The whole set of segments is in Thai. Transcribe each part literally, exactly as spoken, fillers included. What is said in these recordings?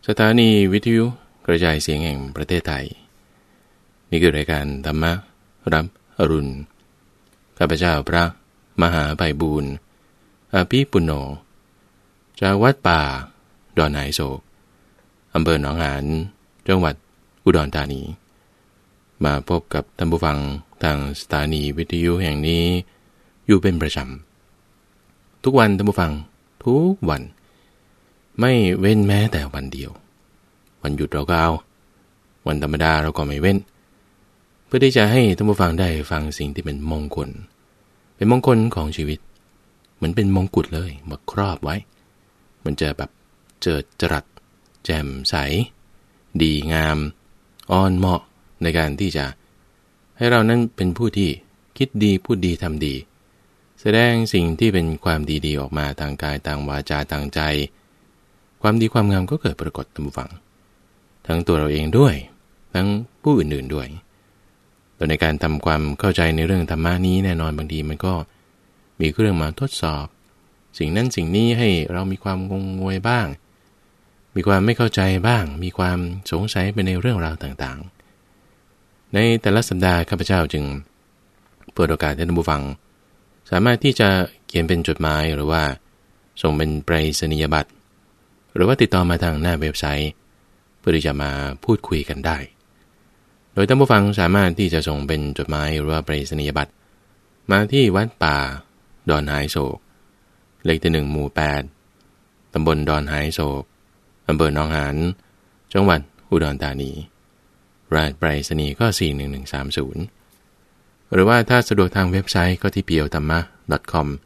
สถานีวิทยุกระจายเสียงแห่งประเทศไทยนี่คือรายการธรรมรับอรุณข้าพเจ้าพระมหาไพบูลย์อาภิปุณโญจากวัดป่าดอนหายโศกอำเภอหนองหานจังหวัดอุดรธานีมาพบกับท่านผู้ฟังทางสถานีวิทยุแห่งนี้อยู่เป็นประจำทุกวันท่านผู้ฟังทุกวันไม่เว้นแม้แต่วันเดียววันหยุดเราก็เอาวันธรรมดาเราก็ไม่เว้นเพื่อที่จะให้ท่านผู้ฟังได้ฟังสิ่งที่เป็นมงคลเป็นมงคลของชีวิตเหมือนเป็นมงกุฎเลยมาครอบไว้มันจะแบบเจิดจรัสแจ่มใสดีงามอ่อนเหมาะในการที่จะให้เรานั้นเป็นผู้ที่คิดดีพูดดีทำดีแสดงสิ่งที่เป็นความดีๆออกมาทางกายทางวาจาทางใจความดีความงามก็เกิดปรากฏตามฟังทั้งตัวเราเองด้วยทั้งผู้อื่นๆด้วยโดยในการทำความเข้าใจในเรื่องธรรมะนี้แน่นอนบางทีมันก็มีเครื่องมาทดสอบสิ่งนั้นสิ่งนี้ให้เรามีความงงงวยบ้างมีความไม่เข้าใจบ้างมีความสงสัยไปในเรื่องราวต่างๆในแต่ละสัปดาห์ข้าพเจ้าจึงเปิดโอกาสให้ท่านผู้ฟังสามารถที่จะเขียนเป็นจดหมายหรือว่าส่งเป็นไปรษณียบัตรหรือว่าติดต่อมาทางหน้าเว็บไซต์เพื่อที่จะมาพูดคุยกันได้โดยท่านผู้ฟังสามารถที่จะส่งเป็นจดหมายหรือว่าไปรษณียบัตรมาที่วัดป่าดอนหายโศกเลขที่หนึ่งหมู่แปดตำบลดอนหายโศกอำเภอหนองหานจังหวัดอุดรธานีรหัสไปรษณีย์ก็สี่หนึ่งหนึ่งสามศูนย์หรือว่าถ้าสะดวกทางเว็บไซต์ก็ที่ พี เอล ธรรมะ ดอท คอม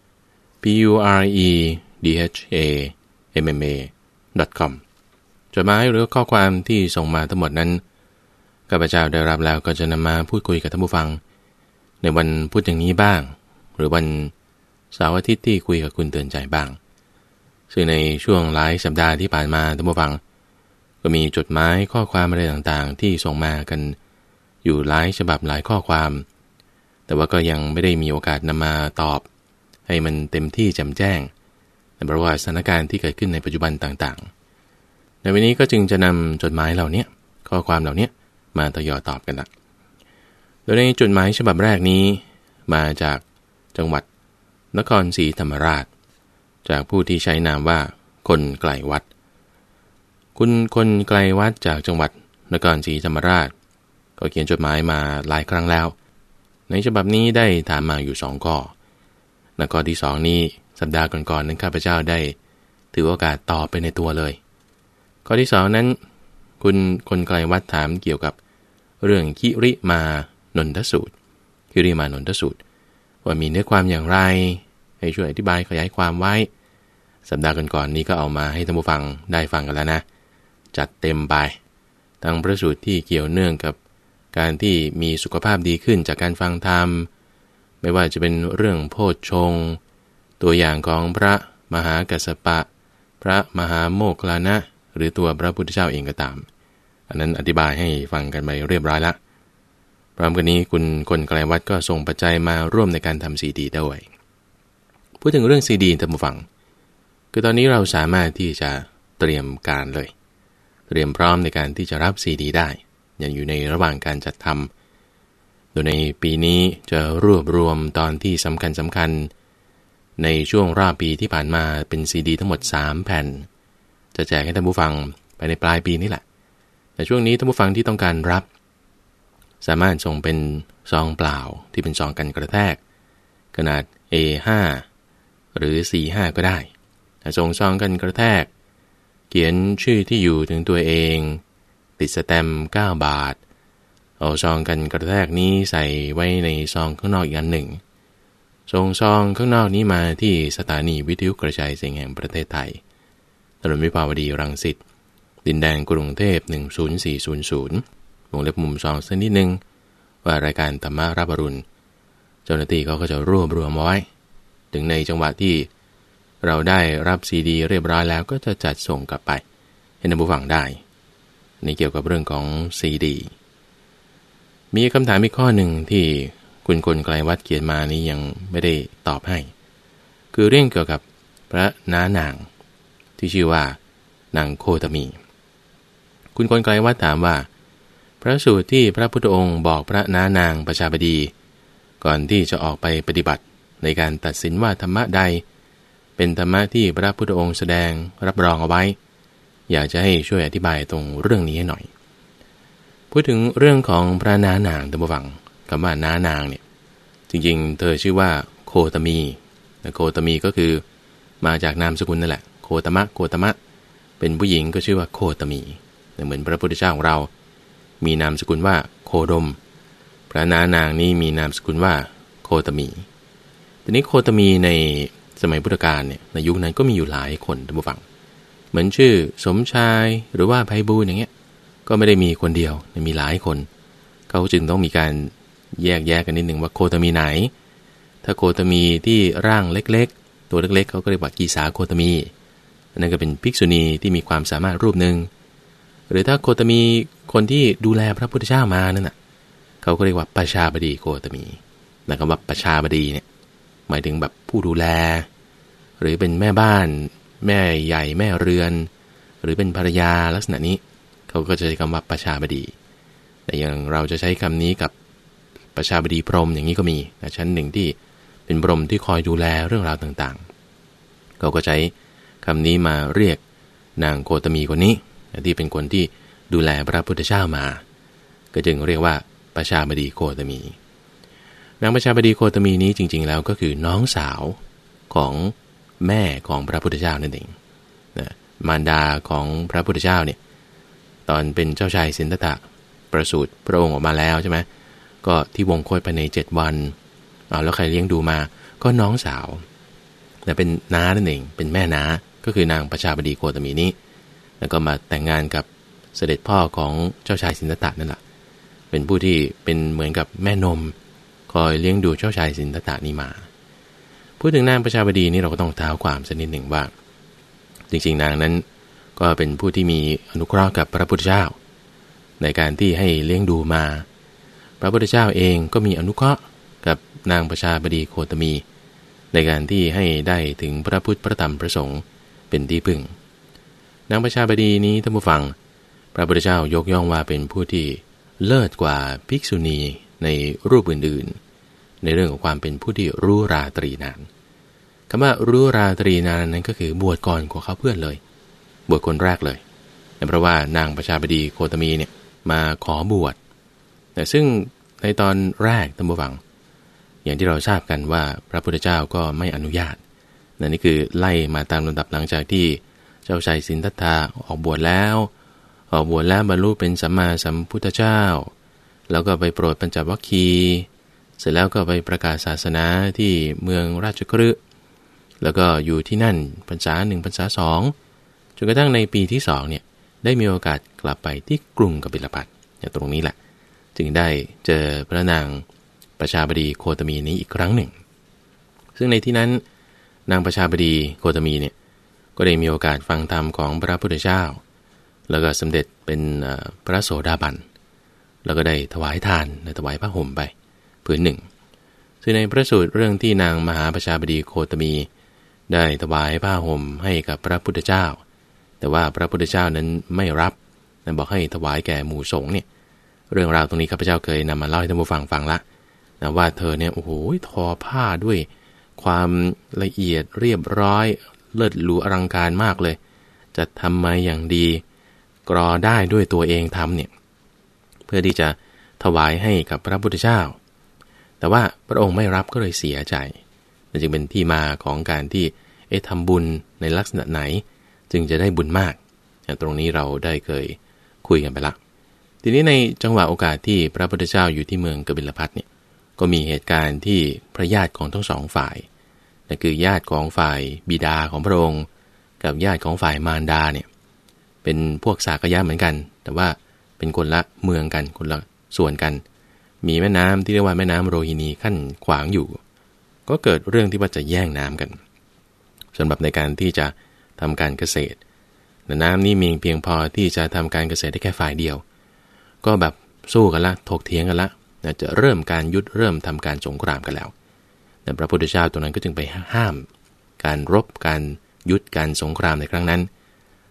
p u r e d h a m m a ดอท คอม จดหมายหรือข้อความที่ส่งมาทั้งหมดนั้นข้าพเจ้าได้รับแล้วก็จะนำมาพูดคุยกับท่านผู้ฟังในวันพุธอย่างนี้บ้างหรือวันเสาร์อาทิตย์ที่คุยกับคุณเตือนใจบ้างซึ่งในช่วงหลายสัปดาห์ที่ผ่านมาท่านผู้ฟังก็มีจดหมายข้อความอะไรต่างๆที่ส่งมากันอยู่หลายฉบับหลายข้อความแต่ว่าก็ยังไม่ได้มีโอกาสนำมาตอบให้มันเต็มที่แจ่มแจ้งเพราะว่าสถานการณ์ที่เกิดขึ้นในปัจจุบันต่างๆในวันนี้ก็จึงจะนำจดหมายเหล่านี้ข้อความเหล่านี้มาต่อยอดตอบกันละโดยในจดหมายฉบับแรกนี้มาจากจังหวัดนครศรีธรรมราชจากผู้ที่ใช้นามว่าคนไกลวัดคุณคนไกลวัดจากจังหวัดนครศรีธรรมราชก็เขียนจดหมายมาหลายครั้งแล้วในฉบับนี้ได้ถามมาอยู่สองข้อในข้อที่สองนี้สัปดาห์ก่อนๆนั้นข้าพเจ้าได้ถือโอกาสตอบไปในตัวเลยข้อที่สองนั้นคุณคนไกลวัดถามเกี่ยวกับเรื่องคิริมานนทสูตรคิริมานนทสูตรว่ามีเนื้อความอย่างไรให้ช่วยอธิบายขยายความไว้สัปดาห์ก่อนๆนี้ก็เอามาให้ท่านผู้ฟังได้ฟังกันแล้วนะจัดเต็มไปทั้งพระสูตรที่เกี่ยวเนื่องกับการที่มีสุขภาพดีขึ้นจากการฟังธรรมไม่ว่าจะเป็นเรื่องโพชฌงค์ตัวอย่างของพระมหากัสสปะพระมหาโมคคัลลานะหรือตัวพระพุทธเจ้าเองก็ตามอันนั้นอธิบายให้ฟังกันไปเรียบร้อยละพร้อมกันนี้คุณคนไกลวัดก็ส่งปัจจัยมาร่วมในการทำซีดีด้วยพูดถึงเรื่องซีดีท่านผู้ฟังคือตอนนี้เราสามารถที่จะเตรียมการเลยเตรียมพร้อมในการที่จะรับซีดีได้ยังอยู่ในระหว่างการจัดทำโดยในปีนี้จะรวบรวมตอนที่สำคัญสำคัญในช่วงรอบปีที่ผ่านมาเป็นซีดีทั้งหมดสามแผ่นจะแจกให้ท่านผู้ฟังไปในปลายปีนี้แหละแต่ช่วงนี้ท่านผู้ฟังที่ต้องการรับสามารถส่งเป็นซองเปล่าที่เป็นซองกันกระแทกขนาด เอ ห้า หรือ ซี ห้า ก็ได้ส่งซองกันกระแทกเขียนชื่อที่อยู่ถึงตัวเองติดสแตมป์เก้าบาทเอาซองกันกระแทกนี้ใส่ไว้ในซองข้างนอกอีกอันหนึ่งส่งซองข้างนอกนี้มาที่สถานีวิทยุกระจายเสียงแห่งประเทศไทยถนนวิภาวดีรังสิตดินแดงกรุงเทพหนึ่งศูนย์สี่ศูนย์ศูนย์วงเล็บมุมซองสักนิดนึงว่ารายการธรรมะรับอรุณเจ้าหน้าที่เขาก็จะรวบรวมไว้ถึงในจังหวะที่เราได้รับซีดีเรียบร้อยแล้วก็จะจัดส่งกลับไปให้ท่านผู้ฟังได้นี่เกี่ยวกับเรื่องของซีดีมีคำถามอีกข้อหนึ่งที่คุณคนไกลวัดเขียนมานี้ยังไม่ได้ตอบให้คือเรื่องเกี่ยวกับพระน้านางที่ชื่อว่านางโคตมีคุณคนไกลวัดถามว่าพระสูตรที่พระพุทธองค์บอกพระน้านางประชาบดีก่อนที่จะออกไปปฏิบัติในการตัดสินว่าธรรมะใดเป็นธรรมะที่พระพุทธองค์แสดงรับรองเอาไว้อยากจะให้ช่วยอธิบายตรงเรื่องนี้ให้หน่อยพูดถึงเรื่องของพระน้านางท่านผู้ฟังคำว่าน้านางเนี่ยจริงๆเธอชื่อว่าโคตมีโคตมีก็คือมาจากนามสกุลนั่นแหละโคตมะโคตมะเป็นผู้หญิงก็ชื่อว่าโคตมีเหมือนพระพุทธเจ้าของเรามีนามสกุลว่าโคดมพระน้านางนี้มีนามสกุลว่าโคตมีทีนี้โคตมีในสมัยพุทธกาลเนี่ยในยุคนั้นก็มีอยู่หลายคนท่านผู้ฟังเหมือนชื่อสมชายหรือว่าไพบูลย์อย่างเงี้ยก็ไม่ได้มีคนเดียวมีหลายคนเขาจึงต้องมีการแยกแยกกันนิดนึงว่าโคตมีไหนถ้าโคตมีที่ร่างเล็กๆตัวเล็กๆเขาก็เรียกว่ากีสาโคตมีอันนั้นก็เป็นภิกษุณีที่มีความสามารถรูปนึงหรือถ้าโคตมีคนที่ดูแลพระพุทธเจ้ามานั่นน่ะเขาก็เรียกว่าประชาบดีโคตมีแล้วคำว่าประชาบดีเนี่ยหมายถึงแบบผู้ดูแลหรือเป็นแม่บ้านแม่ใหญ่แม่เรือนหรือเป็นภรรยาลักษณะนี้เขาก็จะใช้คำว่าประชาบดีแต่อย่างเราจะใช้คำนี้กับประชาบดีพรหมอย่างนี้ก็มีนะชั้นหนึ่งที่เป็นพรหมที่คอยดูแลเรื่องราวต่างๆเขาก็ใช้คำนี้มาเรียกนางโคตมีคนนี้ที่เป็นคนที่ดูแลพระพุทธเจ้ามาก็จึงเรียกว่าประชาบดีโคตมีนางประชาบดีโคตมีนี้จริงๆแล้วก็คือน้องสาวของแม่ของพระพุทธเจ้านั่นเองนะมารดาของพระพุทธเจ้าเนี่ยตอนเป็นเจ้าชายสิทธัตถะประสูติพระองค์ออกมาแล้วใช่ไหมก็ที่วงโคตรภายในเจ็ดวันเอาแล้วใครเลี้ยงดูมาก็น้องสาวแต่เป็นน้านั่นเองเป็นแม่น้าก็คือนางประชาบดีโคตมีนี้แล้วก็มาแต่งงานกับเสด็จพ่อของเจ้าชายสิทธัตถะนั่นแหละเป็นผู้ที่เป็นเหมือนกับแม่นมคอยเลี้ยงดูเจ้าชายสิทธัตถะนี้มาพูดถึงนางประชาบดีนี้เราก็ต้องเท้าความสักนิดหนึ่งว่าจริงๆนางนั้นก็เป็นผู้ที่มีอนุเคราะห์กับพระพุทธเจ้าในการที่ให้เลี้ยงดูมาพระพุทธเจ้าเองก็มีอนุเคราะห์กับนางประชาบดีโคตมีในการที่ให้ได้ถึงพระพุทธพระธรรมพระสงฆ์เป็นที่พึ่งนางประชาบดีนี้ท่านผู้ฟังพระพุทธเจ้ายกย่องว่าเป็นผู้ที่เลิศกว่าภิกษุณีในรูปอื่นๆในเรื่องของความเป็นผู้ที่รู้ราตรีนานคำว่ารู้ราตรีนานนั้นก็คือบวชก่อนกว่าเขาเพื่อนเลยบวชคนแรกเลยเพราะว่านางประชาบดีโคตมีเนี่ยมาขอบวชแต่ซึ่งในตอนแรกท่านผู้ฟังอย่างที่เราทราบกันว่าพระพุทธเจ้าก็ไม่อนุญาตนั่นนี่คือไล่มาตามลำดับหลังจากที่เจ้าชายสิทธัตถะออกบวชแล้วออกบวชแล้วบรรลุเป็นสัมมาสัมพุทธเจ้าแล้วก็ไปโปรดปัญจวัคคีย์เสร็จแล้วก็ไปประกาศศาสนาที่เมืองราชคฤห์แล้วก็อยู่ที่นั่นพรรษาหนึ่งพรรษาสองจนกระทั่งในปีที่สองเนี่ยได้มีโอกาสกลับไปที่กรุงกบิลพัสอย่างตรงนี้แหละจึงได้เจอพระนางประชาบดีโคตมีนี้อีกครั้งหนึ่งซึ่งในที่นั้นนางประชาบดีโคตมีเนี่ยก็ได้มีโอกาสฟังธรรมของพระพุทธเจ้าแล้วก็สำเร็จเป็นพระโสดาบันแล้วก็ได้ถวายทานถวายผ้าห่มไปผืนหนึ่งซึ่งในพระสูตรเรื่องที่นางมหาประชาบดีโคตมีได้ถวายผ้าห่มให้กับพระพุทธเจ้าแต่ว่าพระพุทธเจ้านั้นไม่รับบอกให้ถวายแก่หมู่สงฆ์เนี่ยเรื่องราวตรงนี้ข้าพเจ้าเคยนำมาเล่าให้ท่านผู้ฟังฟังละนะว่าเธอเนี่ยโอ้โหทอผ้าด้วยความละเอียดเรียบร้อยเลิศหรูอลังการมากเลยจะทำมาอย่างดีกรอได้ด้วยตัวเองทำเนี่ยเพื่อที่จะถวายให้กับพระพุทธเจ้าแต่ว่าพระองค์ไม่รับก็เลยเสียใจนั่นจึงเป็นที่มาของการที่เอ๊ะทำบุญในลักษณะไหนจึงจะได้บุญมากตรงนี้เราได้เคยคุยกันไปละทีนี้ในจังหวะโอกาสที่พระพุทธเจ้าอยู่ที่เมืองกบิลพัสเนี่ยก็มีเหตุการณ์ที่พระญาติของทั้งสองฝ่ายนั่นคือญาติของฝ่ายบิดาของพระองค์กับญาติของฝ่ายมารดาเนี่ยเป็นพวกสากยะเหมือนกันแต่ว่าเป็นคนละเมืองกันคนละส่วนกันมีแม่น้ำที่เรียกว่าแม่น้ำโรฮินีขั้นขวางอยู่ก็เกิดเรื่องที่ว่าจะแย่งน้ำกันสำหรับในการที่จะทำการเกษตรแต่น้ำนี่มีเพียงพอที่จะทำการเกษตรได้แค่ฝ่ายเดียวก็แบบสู้กันละถกเถียงกันละจะเริ่มการยุดเริ่มทำการสงครามกันแล้วแต่พระพุทธเจ้าตรงนั้นก็จึงไปห้ามการรบการยุดการสงครามในครั้งนั้น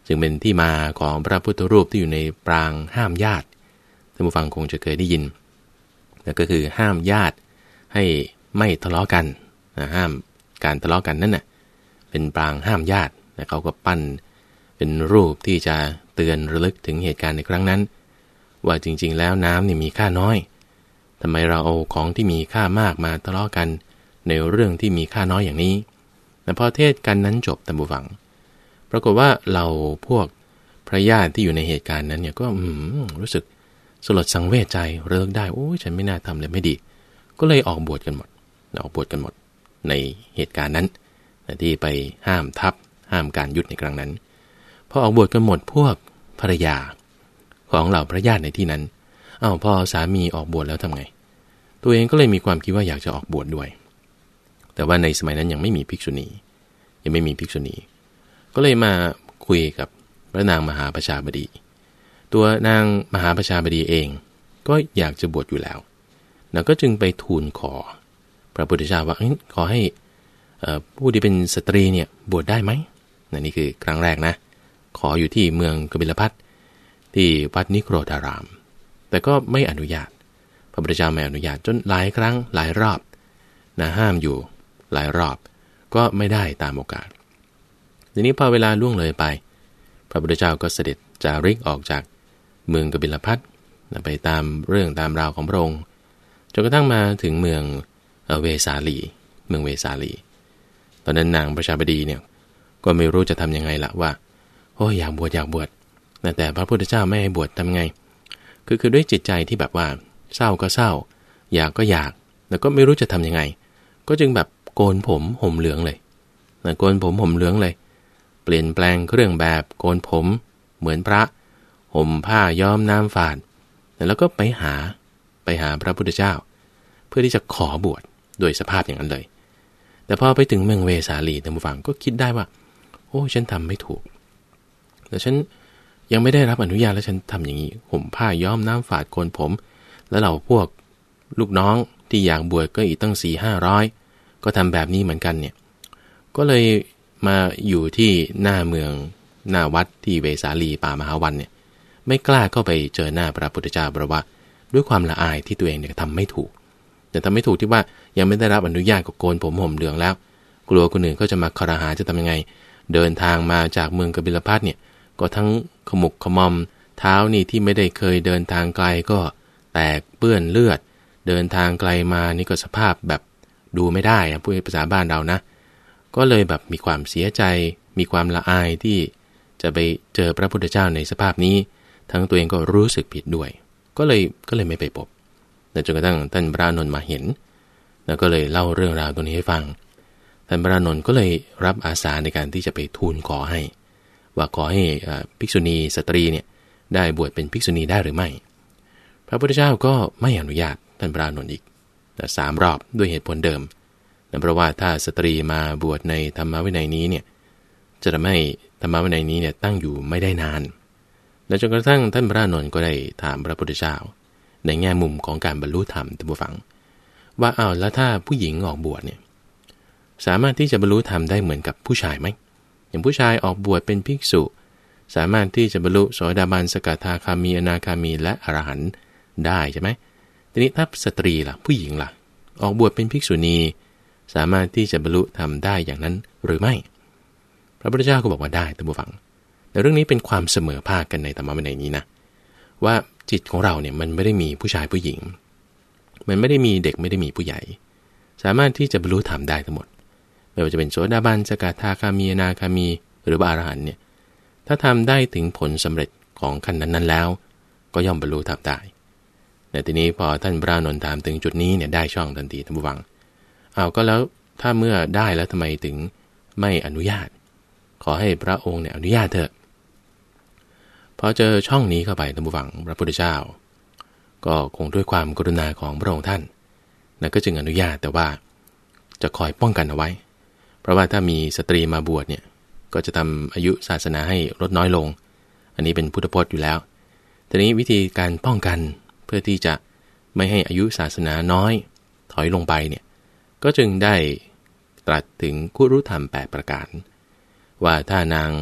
จึงเป็นที่มาของพระพุทธรูปที่อยู่ในปรางห้ามญาติท่านผู้ฟังคงจะเคยได้ยินนั่นก็คือห้ามญาติให้ไม่ทะเลาะกันนะห้ามการทะเลาะกันนั่นน่ะเป็นปรางห้ามญาตินะเขาก็ปั้นเป็นรูปที่จะเตือนระลึกถึงเหตุการณ์ในครั้งนั้นว่าจริงๆแล้วน้ำนี่มีค่าน้อยทำไมเราเอาของที่มีค่ามากมาทะเลาะกันในเรื่องที่มีค่าน้อยอย่างนี้แต่พอเทศกันนั้นจบท่านผู้ฟังปรากฏว่าเราพวกพระญาติที่อยู่ในเหตุการณ์นั้นเนี่ยก็รู้สึกสลดสังเวชใจเลิกได้โอ้ยฉันไม่น่าทำเลยไม่ดีก็เลยออกบวชกันหมดออกบวชกันหมดในเหตุการณ์นั้นที่ไปห้ามทัพห้ามการยุดในครั้งนั้นพอออกบวชกันหมดพวกภรรยาของเหล่าพระญาติในที่นั้นอ้าวพอสามีออกบวชแล้วทำไงตัวเองก็เลยมีความคิดว่าอยากจะออกบวชด้วยแต่ว่าในสมัยนั้นยังไม่มีภิกษุณียังไม่มีภิกษุณีก็เลยมาคุยกับพระนางมหาประชาบดีตัวนางมหาประชาบดีเองก็อยากจะบวชอยู่แล้วแล้วก็จึงไปทูลขอพระพุทธเจ้าว่าขอให้ผู้ที่เป็นสตรีเนี่ยบวชได้ไหมนี่คือครั้งแรกนะขออยู่ที่เมืองกบิลพัสที่วัดนิโครธารามแต่ก็ไม่อนุญาตพระพุทธเจ้าไม่อนุญาตจนหลายครั้งหลายรอบนะห้ามอยู่หลายรอบก็ไม่ได้ตามโอกาสทีนี้พอเวลาล่วงเลยไปพระพุทธเจ้าก็เสด็จจาริกออกจากเมืองกบิลพัสไปตามเรื่องตามราวของพระองค์จนกระทั่งมาถึงเมืองเวสาลีเมืองเวสาลีตอนนั้นนางประชาบดีเนี่ยก็ไม่รู้จะทำยังไงละว่าโอ้ยอยากบวชอยากบวชแต่พระพุทธเจ้าไม่ให้บวชทำไงคือคือด้วยจิตใจที่แบบว่าเศร้าก็เศร้าอยากก็อยากแล้วก็ไม่รู้จะทำยังไงก็จึงแบบโกนผมห่มเหลืองเลยนะโกนผมห่มเหลืองเลยเปลี่ยนแปลงเครื่องแบบโกนผมเหมือนพระห่มผ้าย้อมน้ำฝาดแล้วก็ไปหาไปหาพระพุทธเจ้าเพื่อที่จะขอบวชโดยสภาพอย่างนั้นเลยแต่พอไปถึงเมืองเวสาลีท่านผู้ฟังก็คิดได้ว่าโอ้ฉันทำไม่ถูกแต่ฉันยังไม่ได้รับอนุญาตแล้วฉันทำอย่างนี้ห่มผ้าย้อมน้ำฝาดโกนผมแล้วเราพวกลูกน้องที่อยากบวชก็อีกตั้งสี่ห้าร้อยก็ทำแบบนี้เหมือนกันเนี่ยก็เลยมาอยู่ที่หน้าเมืองหน้าวัดที่เวสาลีป่ามหาวันเนี่ยไม่กล้าเข้าไปเจอหน้าพระพุทธเจ้าเพราะว่าด้วยความละอายที่ตัวเองเนี่ยทำไม่ถูกแต่ทำไม่ถูกที่ว่ายังไม่ได้รับอนุญาตก็โกนผมห่มเหลืองแล้วกลัวคนอื่นก็จะมาคารหาจะทำยังไงเดินทางมาจากเมืองกบิลพัสเนี่ยก็ทั้งขมุกขมอมเท้านี่ที่ไม่ได้เคยเดินทางไกลก็แตกเปื้อนเลือดเดินทางไกลมานี่ก็สภาพแบบดูไม่ได้พูดภาษาบ้านเรานะก็เลยแบบมีความเสียใจมีความละอายที่จะไปเจอพระพุทธเจ้าในสภาพนี้ทั้งตัวเองก็รู้สึกผิดด้วยก็เลยก็เลยไม่ไปพบแต่จนกระทั่งท่านพระอานนท์มาเห็นแล้วก็เลยเล่าเรื่องราวตัวนี้ให้ฟังท่านพระอานนท์ก็เลยรับอาสาในการที่จะไปทูลขอให้ว่าขอให้ภิกษุณีสตรีเนี่ยได้บวชเป็นภิกษุณีได้หรือไม่พระพุทธเจ้าก็ไม่อนุญาตท่านพระอานนท์อีกแต่สามรอบด้วยเหตุผลเดิมนั่นเพราะว่าถ้าสตรีมาบวชในธรรมวินัยนี้เนี่ยจะทำให้ธรรมวินัยนี้เนี่ยตั้งอยู่ไม่ได้นานและจนกระทั่งท่านพระอานนท์ก็ได้ถามพระพุทธเจ้าในแง่มุมของการบรรลุธรรมท่านผู้ฟังว่าอ้าวแล้วถ้าผู้หญิงออกบวชเนี่ยสามารถที่จะบรรลุธรรมได้เหมือนกับผู้ชายไหมอย่างผู้ชายออกบวชเป็นภิกษุสามารถที่จะบรรลุโสดาบันสกทาคามีอนาคามีและอรหันต์ได้ใช่ไหมทีนี้ถ้าสตรีล่ะผู้หญิงล่ะออกบวชเป็นภิกษุณีสามารถที่จะบรรลุธรรมได้อย่างนั้นหรือไม่พระพุทธเจ้าก็บอกว่าได้ท่านผู้ฟังแต่เรื่องนี้เป็นความเสมอภาคกันในธรรมวินัยนี้นะว่าจิตของเราเนี่ยมันไม่ได้มีผู้ชายผู้หญิงมันไม่ได้มีเด็กไม่ได้มีผู้ใหญ่สามารถที่จะบรรลุธรรมได้ทั้งหมดไม่ว่าจะเป็นโสดาบันสกทาคามีอนาคามีหรืออรหันต์เนี่ยถ้าทำได้ถึงผลสำเร็จของขั้นนั้นๆแล้วก็ย่อมบรรลุธรรมได้แต่ทีนี้พอท่านพระอานนท์ถามถึงจุดนี้เนี่ยได้ช่องทันทีท่านผู้ฟังเอาก็แล้วถ้าเมื่อได้แล้วทำไมถึงไม่อนุญาตขอให้พระองค์เนี่ยอนุญาตเถอะพอเจอช่องนี้เข้าไปท่านผู้ฟังพระพุทธเจ้าก็คงด้วยความกรุณาของพระองค์ท่านนะก็จึงอนุญาตแต่ว่าจะคอยป้องกันเอาไว้เพราะว่าถ้ามีสตรีมาบวชเนี่ยก็จะทำอายุศาสนาให้ลดน้อยลงอันนี้เป็นพุทธพจน์อยู่แล้วทีนี้วิธีการป้องกันเพื่อที่จะไม่ให้อายุศาสนาน้อยถอยลงไปเนี่ยก็จึงได้ตรัสถึงคุรุธรรมแปดประการว่าถ้านาง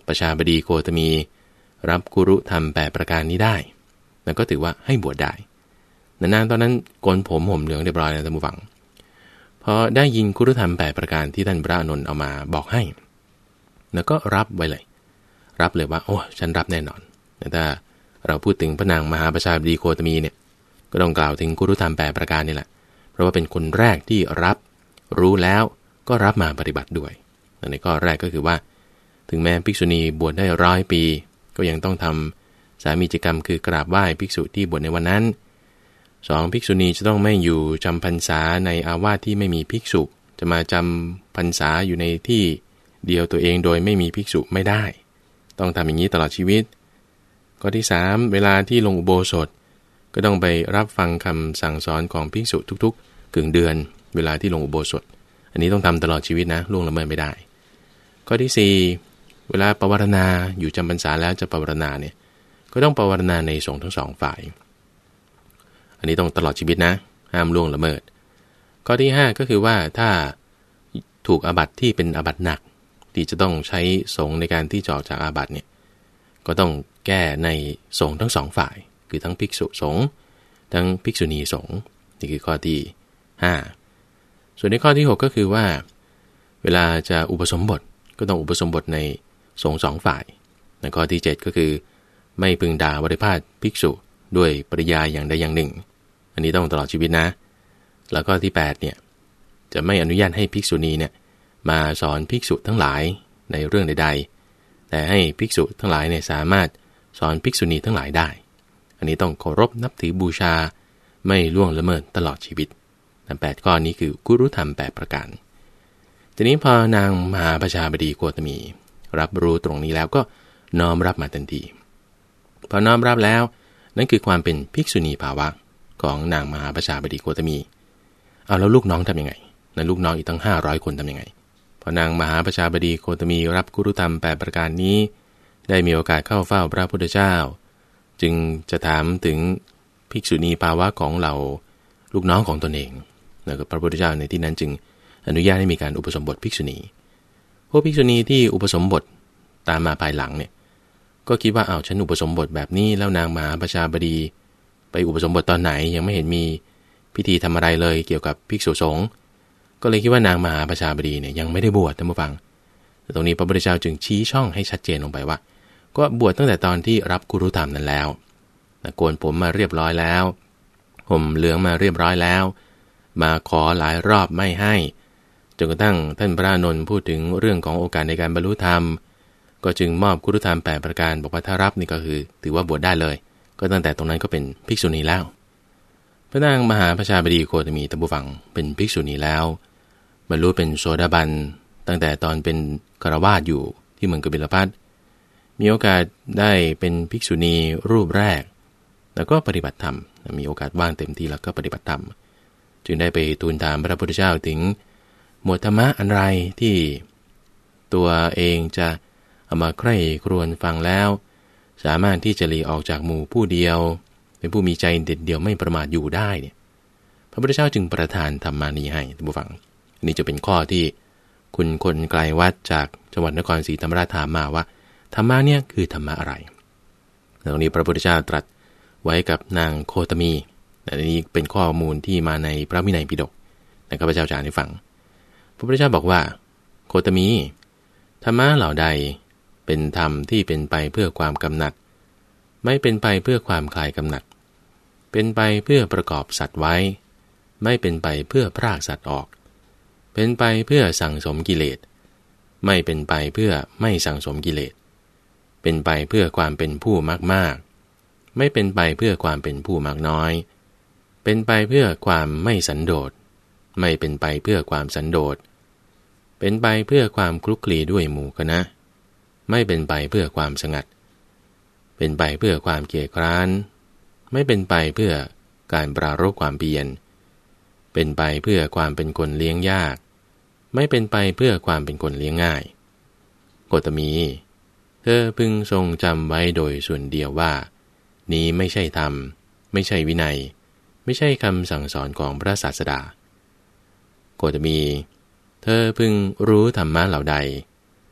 ประชาบดีโคตมีรับกุรุธรรมแปดประการนี้ได้แล้วก็ถือว่าให้บวชได้นางตอนนั้นโกนผมห่มเหลืองเรียบร้อยแล้วท่านผู้ฟังพอได้ยินกุรุธรรมแปดประการที่ท่านพระอานนท์เอามาบอกให้แล้วก็รับไว้เลยรับเลยว่าโอ้ฉันรับแน่นอนแต่ถ้าเราพูดถึงพระนางมหาประชาบดีโคตมีเนี่ยก็ต้องกล่าวถึงกุรุธรรมแปดประการนี่แหละเพราะว่าเป็นคนแรกที่รับรู้แล้วก็รับมาปฏิบัติด้วยในข้อแรกก็คือว่าถึงแม้ภิกษุณีบวชได้ร้อยปีก็ยังต้องทำสามีจิกรรมคือกราบไหว้ภิกษุที่บวชในวันนั้นสองภิกษุณีจะต้องไม่อยู่จำพรรษาในอาวาสที่ไม่มีภิกษุจะมาจำพรรษาอยู่ในที่เดียวตัวเองโดยไม่มีภิกษุไม่ได้ต้องทำอย่างนี้ตลอดชีวิตข้อที่สามเวลาที่ลงอุโบสถก็ต้องไปรับฟังคำสั่งสอนของภิกษุทุกๆกึ่งเดือนเวลาที่ลงอุโบสถอันนี้ต้องทำตลอดชีวิตนะล่วงละเมิดไม่ได้ข้อที่สี่เวลาปวารณาอยู่จำพรรษาแล้วจะปวารณาเนี่ยก็ต้องปวารณาในสงฆ์ทั้งสองฝ่ายอันนี้ต้องตลอดชีวิตนะห้ามล่วงละเมิดข้อที่ห้าก็คือว่าถ้าถูกอาบัติที่เป็นอาบัติหนักที่จะต้องใช้สงฆ์ในการที่จะออกจากอาบัติเนี่ยก็ต้องแก้ในสงฆ์ทั้งสองฝ่ายคือทั้งภิกษุสงฆ์ทั้งภิกษุณีสงฆ์นี่คือข้อที่ห้าส่วนในข้อที่หกก็คือว่าเวลาจะอุปสมบทก็ต้องอุปสมบทในสงฆ์สองฝ่ายในข้อที่เจ็ดก็คือไม่พึงด่าบริพาทภิกษุด้วยปริยายอย่างใดอย่างหนึ่งอันนี้ต้องตลอดชีวิตนะแล้วก็ที่แปดเนี่ยจะไม่อนุญาตให้ภิกษุณีเนี่ยมาสอนภิกษุทั้งหลายในเรื่องใดๆแต่ให้ภิกษุทั้งหลายเนี่ยสามารถสอนภิกษุณีทั้งหลายได้อันนี้ต้องเคารพนับถือบูชาไม่ล่วงละเมิดตลอดชีวิตนั่นแปดข้อนี้คือกุรุธรรมแปดประการทีนี้พอนางมหาประชาบดีโคตมีรับรู้ตรงนี้แล้วก็น้อมรับมาทันทีพอน้อมรับแล้วนั่นคือความเป็นภิกษุณีภาวะของนางมหาประชาบดีโคตมีเอาแล้วลูกน้องทำยังไงนั่นลูกน้องอีกตั้งห้าร้อยคนทำยังไงพอนางมหาประชาบดีโคตมีรับกุรุธรรมแปดประการนี้ได้มีโอกาสเข้าเฝ้าพระพุทธเจ้าจึงจะถามถึงภิกษุณีภาวะของเราลูกน้องของตนเองแล้วก็พระพุทธเจ้าในที่นั้นจึงอนุญาตให้มีการอุปสมบทภิกษุณีพวกภิกษุณีที่อุปสมบทตามมาภายหลังเนี่ยก็คิดว่าอ้าวฉันอุปสมบทแบบนี้แล้วนางมหาประชาบดีไปอุปสมบทตอนไหนยังไม่เห็นมีพิธีทำอะไรเลยเกี่ยวกับภิกษุสงฆ์ก็เลยคิดว่านางมหาประชาบดีเนี่ยยังไม่ได้บวชท่านผู้ฟังแต่ตรงนี้พระพุทธเจ้าจึงชี้ช่องให้ชัดเจนลงไปว่าก็บวชตั้งแต่ตอนที่รับกุรุธรรมนั้นแล้วโกนผมมาเรียบร้อยแล้วห่มเหลืองมาเรียบร้อยแล้วมาขอหลายรอบไม่ให้จนกระทั่งท่านพระอานนท์พูดถึงเรื่องของโอกาสในการบรรลุธรรมก็จึงมอบกุรุธรรมแปดประการบอกว่าถ้ารับนี่ก็คือถือว่าบวชได้เลยก็ตั้งแต่ตรงนั้นก็เป็นภิกษุณีแล้วพระนางมหาประชาบดีโคตมีท่านผู้ฟังเป็นภิกษุณีแล้วบรรลุเป็นโสดาบันตั้งแต่ตอนเป็นฆราวาสอยู่ที่เมืองกบิลพัสมีโอกาสได้เป็นภิกษุณีรูปแรกแล้วก็ปฏิบัติธรรมมีโอกาสว่างเต็มที่แล้วก็ปฏิบัติธรรมจึงได้ไปทูลถามพระพุทธเจ้าถึงหมวดธรรมะอันไรที่ตัวเองจะเอามาใคร่ครวญฟังแล้วสามารถที่จะหลีออกจากหมู่ผู้เดียวเป็นผู้มีใจเด็ดเดี่ยวไม่ประมาทอยู่ได้เนี่ยพระพุทธเจ้าจึงประทานธรรมานี้ให้ท่านผู้ฟังอันนี้จะเป็นข้อที่คุณคนไกลวัดจากจังหวัดนครศรีธรรมราชถามมาว่าธรรมะเนี่ยคือธรรมะอะไรตรงนี้พระพุทธเจ้าตรัสไว้กับนางโคตมีอันนี้เป็นข้อมูลที่มาในพระวินัยปิฎกนะครับพระเจ้าจะอ่านให้ฟังพระพุทธเจ้าบอกว่าโคตมีธรรมะเหล่าใดเป็นธรรมที่เป็นไปเพื่อความกำหนัดไม่เป็นไปเพื่อความคลายกำหนัดเป็นไปเพื่อประกอบสัตว์ไว้ไม่เป็นไปเพื่อพรากสัตว์ออกเป็นไปเพื่อสั่งสมกิเลสไม่เป็นไปเพื่อไม่สั่งสมกิเลสเป็นไปเพื่อความเป็นผู้มากมากไม่เป็นไปเพื่อความเป็นผู้มากน้อยเป็นไปเพื่อความไม่สันโดษไม่เป็นไปเพื่อความสันโดษเป็นไปเพื่อความคลุกคลีด้วยหมู่คณะไม่เป็นไปเพื่อความสงัดเป็นไปเพื่อความเกียจคร้านไม่เป็นไปเพื่อการปรารภความเพียรเป็นไปเพื่อความเป็นคนเลี้ยงยากไม่เป็นไปเพื่อความเป็นคนเลี้ยงง่ายโคตมีเธอพึงทรงจำไว้โดยส่วนเดียวว่านี้ไม่ใช่ธรรมไม่ใช่วินัยไม่ใช่คำสั่งสอนของพระศาสดาโคตมีเธอพึงรู้ธรรมะเหล่าใด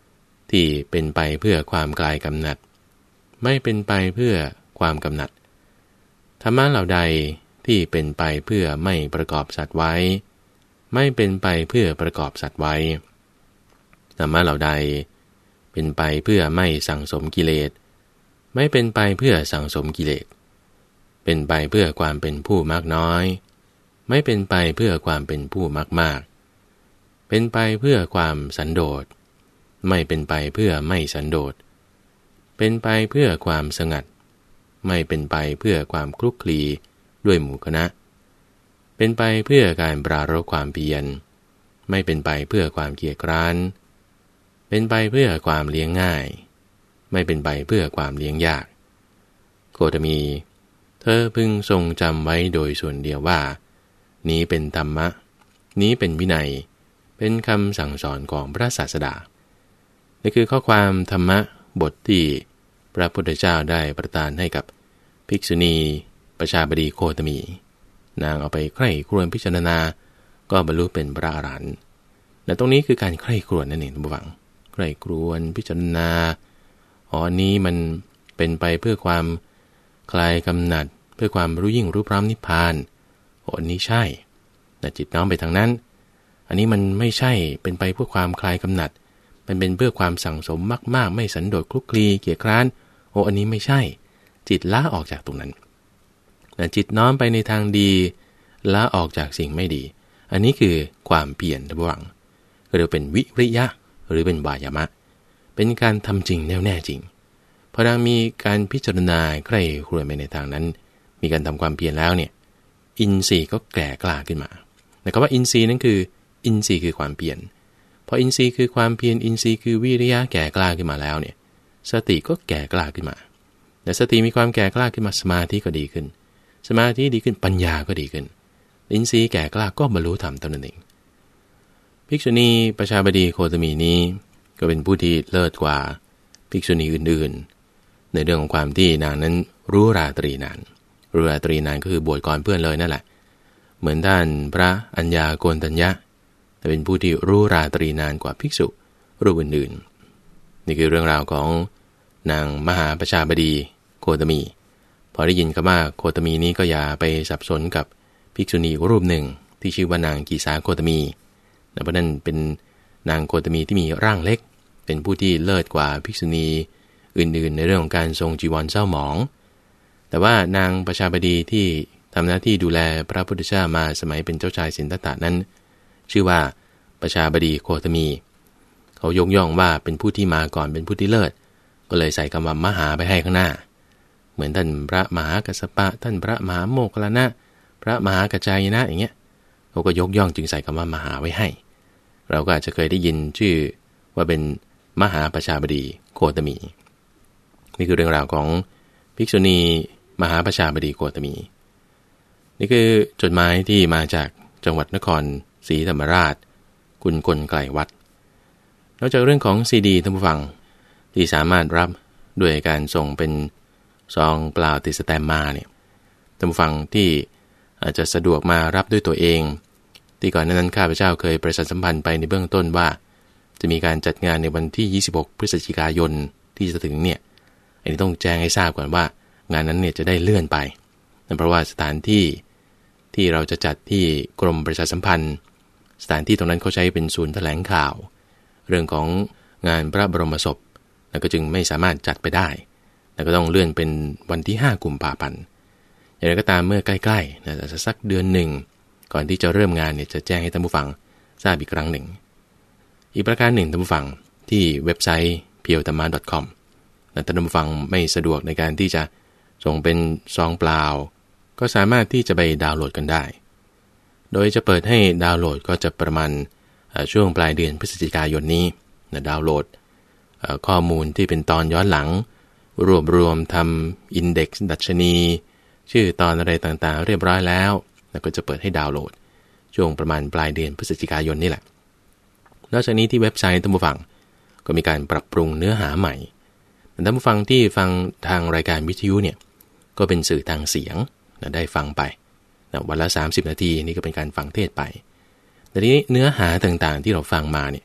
ที่เป็นไปเพื่อความคลายกำหนัดไม่เป็นไปเพื่อความกำหนัดธรรมะเหล่าใดที่เป็นไปเพื่อไม่ประกอบสัตว์ไว้ไม่เป็นไปเพื่อประกอบสัตว์ไว้ธรรมะเหล่าใดเป็นไปเพื่อไม่สั่งสมกิเลสไม่เป็นไปเพื่อสั่งสมกิเลสเป็นไปเพื่อความเป็นผู้มากน้อยไม่เป็นไปเพื่อความเป็นผู้มากมากเป็นไปเพื่อความสันโดษไม่เป็นไปเพื่อไม่สันโดษเป็นไปเพื่อความสงัดไม่เป็นไปเพื่อความคลุกคลีด้วยหมู่คณะเป็นไปเพื่อการปรารภความเพียรไม่เป็นไปเพื่อความเกียจคร้านเป็นไปเพื่อความเลี้ยงง่ายไม่เป็นไปเพื่อความเลี้ยงยากโคตมีเธอพึงทรงจำไว้โดยส่วนเดียวว่านี้เป็นธรรมะนี้เป็นวินัยเป็นคำสั่งสอนของพระศาสดานี่คือข้อความธรรมะบทที่พระพุทธเจ้าได้ประทานให้กับภิกษุณีประชาบดีโคตมีนางเอาไปใคร่ครวญพิจารณาก็บรรลุเป็นพระอรหันต์และตรงนี้คือการใคร่ครวญนั่นเองท่านผู้ฟังใคร่ครวญพิจารณาอ๋อนี้มันเป็นไปเพื่อความคลายกำหนัดเพื่อความรู้ยิ่งรู้พร้อมนิพพานอ๋ออันนี้ใช่แต่จิตน้อมไปทางนั้นอันนี้มันไม่ใช่เป็นไปเพื่อความคลายกำหนัดมันเป็นเพื่อความสั่งสมมากๆไม่สันโดษคลุกคลีเกียจคร้านโอ้อันนี้ไม่ใช่จิตละออกจากตรงนั้นแต่จิตน้อมไปในทางดีละออกจากสิ่งไม่ดีอันนี้คือความเปลี่ยนระหว่างเรียกเป็นวิริยะหรือเป็นวายามะเป็นการทำจริงแน่วแน่จริงพอดังมีการพิจารณาใคร่ครวญไปในทางนั้นมีการทำความเพียรแล้วเนี่ยอินทรีย์ก็แก่กล้าขึ้นมาแต่คำว่าอินทรีย์นั้นคืออินทรีย์คือความเพียรพออินทรีย์คือความเพียรอินทรีย์คือวิริยะแก่กล้าขึ้นมาแล้วเนี่ยสติก็แก่กล้าขึ้นมาแต่สติมีความแก่กล้าขึ้นมาสมาธิก็ดีขึ้นสมาธิดีขึ้นปัญญาก็ดีขึ้นอินทรีย์แก่กล้าก็บรรลุธรรมตนเองภิกษุณีประชาบดีโคตมีนี้ก็เป็นผู้ที่เลิศกว่าภิกษุณีอื่นๆในเรื่องของความที่นางนั้นรู้ราตรีนานรู้ราตรีนานก็คือบวชก่อนเพื่อนเลยนั่นแหละเหมือนท่านพระอัญญาโกณฑัญญะแต่เป็นผู้ที่รู้ราตรีนานกว่าภิกษุรูปอื่นๆนี่คือเรื่องราวของนางมหาประชาบดีโคตมีพอได้ยินคำว่าโคตมีนี้ก็อย่าไปสับสนกับภิกษุณีรูปหนึ่งที่ชื่อว่านางกีสาโคตมีเพราะนั้นเป็นนางโคตมีที่มีร่างเล็กเป็นผู้ที่เลิศกว่าภิกษุณีอื่นๆในเรื่องของการทรงจีวรเศร้าหมองแต่ว่านางประชาบดีที่ทำหน้าที่ดูแลพระพุทธเจ้ามาสมัยเป็นเจ้าชายสิทธัตถะนั้นชื่อว่าประชาบดีโคตมีเขายกย่องว่าเป็นผู้ที่มาก่อนเป็นผู้ที่เลิศก็เลยใส่คำว่ามหาไปให้ข้างหน้าเหมือนท่านพระมหากัสสปะท่านพระมหาโมคคัลลานะพระมหากัจจายนะอย่างเงี้ยเขาก็ยกย่องจึงใส่คำว่ามหาไว้ให้เราก็อาจจะเคยได้ยินชื่อว่าเป็นมหาประชาบดีโคตมีนี่คือเรื่องราวของภิกษุณีมหาประชาบดีโคตมีนี่คือจดหมายที่มาจากจังหวัดนครศรีธรรมราชคุณกลไกลวัดนอกจากเรื่องของซีดีท่านผู้ฟังที่สามารถรับด้วยการส่งเป็นซองเปล่าติดสแตมป์มาเนี่ยท่านผู้ฟังที่อาจจะสะดวกมารับด้วยตัวเองที่ก่อนนั้นข้าพเจ้าเคยประชาสัมพันธ์ไปในเบื้องต้นว่าจะมีการจัดงานในวันที่ยี่สิบหกพฤศจิกายนที่จะถึงเนี่ยอันนี้ต้องแจ้งให้ทราบก่อนว่างานนั้นเนี่ยจะได้เลื่อนไปเพราะว่าสถานที่ที่เราจะจัดที่กรมประชาสัมพันธ์สถานที่ตรงนั้นเขาใช้เป็นศูนย์แถลงข่าวเรื่องของงานพระบรมศพแล้วก็จึงไม่สามารถจัดไปได้แล้วก็ต้องเลื่อนเป็นวันที่ห้ากุมภาพันธ์อย่างไรก็ตามเมื่อใกล้ๆนะสักเดือนหนึ่งก่อนที่จะเริ่มงานเนี่ยจะแจ้งให้ท่านผู้ฟังทราบอีกครั้งหนึ่งอีกประการหนึ่งท่านผู้ฟังที่เว็บไซต์ เพียวธรรมะ ดอท คอม และท่านผู้ฟังไม่สะดวกในการที่จะส่งเป็นซองเปล่าก็สามารถที่จะไปดาวน์โหลดกันได้โดยจะเปิดให้ดาวน์โหลดก็จะประมาณช่วงปลายเดือนพฤศจิกายนนี้นะดาวน์โหลดข้อมูลที่เป็นตอนย้อนหลังรวบรวมทำอินเด็กซ์ดัชนีชื่อตอนอะไรต่างๆเรียบร้อยแล้วแล้วก็จะเปิดให้ดาวน์โหลดช่วงประมาณปลายเดือนพฤศจิกายนนี่แหละนอกจากนี้ที่เว็บไซต์ท่านผู้ฟังก็มีการปรับปรุงเนื้อหาใหม่ท่านผู้ฟังที่ฟังทางรายการวิทยุเนี่ยก็เป็นสื่อทางเสียงได้ฟังไปวันละสามสิบนาทีนี่ก็เป็นการฟังเทศไปแต่ทีนี้เนื้อหาต่างๆที่เราฟังมาเนี่ย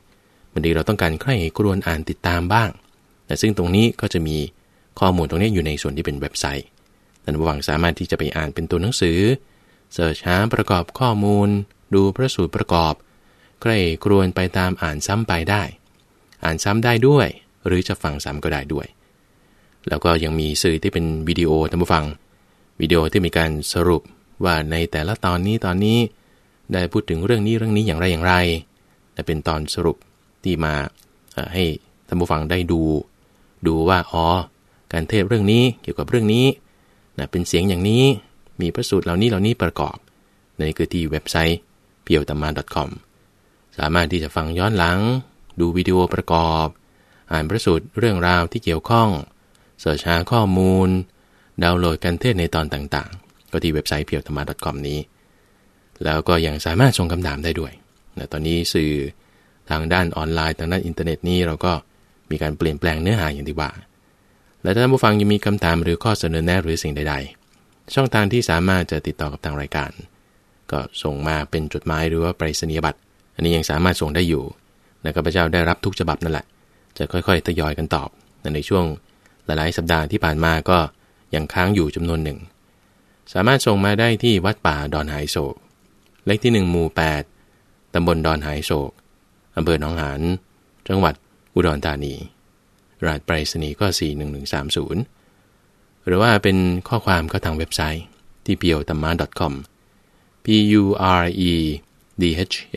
บางทีเราต้องการใคร่ครวญอ่านติดตามบ้างแต่ซึ่งตรงนี้ก็จะมีข้อมูลตรงนี้อยู่ในส่วนที่เป็นเว็บไซต์ท่านผู้ฟังสามารถที่จะไปอ่านเป็นตัวหนังสือเสิร์ชหาประกอบข้อมูลดูพระสูตรประกอบใคร่ครวญไปตามอ่านซ้ำไปได้อ่านซ้ำได้ด้วยหรือจะฟังซ้ำก็ได้ด้วยแล้วก็ยังมีสื่อที่เป็นวิดีโอท่านผู้ฟังวิดีโอที่มีการสรุปว่าในแต่ละตอนนี้ตอนนี้ได้พูดถึงเรื่องนี้เรื่องนี้อย่างไรอย่างไรและเป็นตอนสรุปที่มาให้ท่านผู้ฟังได้ดูดูว่าอ๋อการเทศเรื่องนี้เกี่ยวกับเรื่องนี้นะเป็นเสียงอย่างนี้มีพระสูตรเหล่านี้เหล่านี้ประกอบนี่คือที่เว็บไซต์ เพียวธรรมะ ดอท คอม สามารถที่จะฟังย้อนหลังดูวิดีโอประกอบอ่านพระสูตรเรื่องราวที่เกี่ยวข้องเสิร์ชหาข้อมูลดาวน์โหลดการเทศในตอนต่างๆก็ที่เว็บไซต์ เพียวธรรมะ ดอท คอม นี้แล้วก็ยังสามารถส่งคำถามได้ด้วยนะตอนนี้สื่อทางด้านออนไลน์ทางด้านอินเทอร์เน็ตนี้เราก็มีการเปลี่ยนแปลงเนื้อหาอย่างที่ว่าและถ้าท่านผู้ฟังยังมีคำถามหรือข้อเสนอแนะหรือสิ่งใดๆช่องทางที่สามารถจะติดต่อกับทางรายการก็ส่งมาเป็นจดหมายหรือว่าไปรษณียบัตรอันนี้ยังสามารถส่งได้อยู่และข้าพเจ้าได้รับทุกฉบับนั่นแหละจะค่อยๆทยอยกันตอบในช่วงหลายๆสัปดาห์ที่ผ่านมาก็ยังค้างอยู่จำนวนหนึ่งสามารถส่งมาได้ที่วัดป่าดอนหายโศกเลขที่หนึ่งหมู่แปดตำบลดอนหายโศกอำเภอหนองหานจังหวัดอุดรธานีรหัสไปรษณีย์ก็สี่หนึ่งหนึ่งสามศูนย์หรือว่าเป็นข้อความก็ทางเว็บไซต์ที่ เพียวธรรมะ ดอท คอม p u r e d h a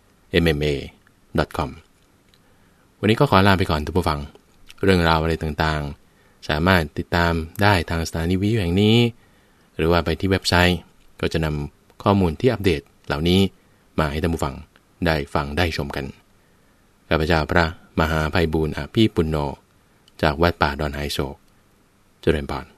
m m a ดอท คอม วันนี้ก็ขอลาไปก่อนทุกผู้ฟังเรื่องราวอะไรต่างๆสามารถติดตามได้ทางสถานีวิทยุแห่งนี้หรือว่าไปที่เว็บไซต์ก็จะนำข้อมูลที่อัปเดตเหล่านี้มาให้ท่านผู้ฟังได้ฟังได้ชมกันข้าพเจ้าพระมหาไพบูลย์อภิปุณโญจากวัดป่าดอนหายโศกเจริญพร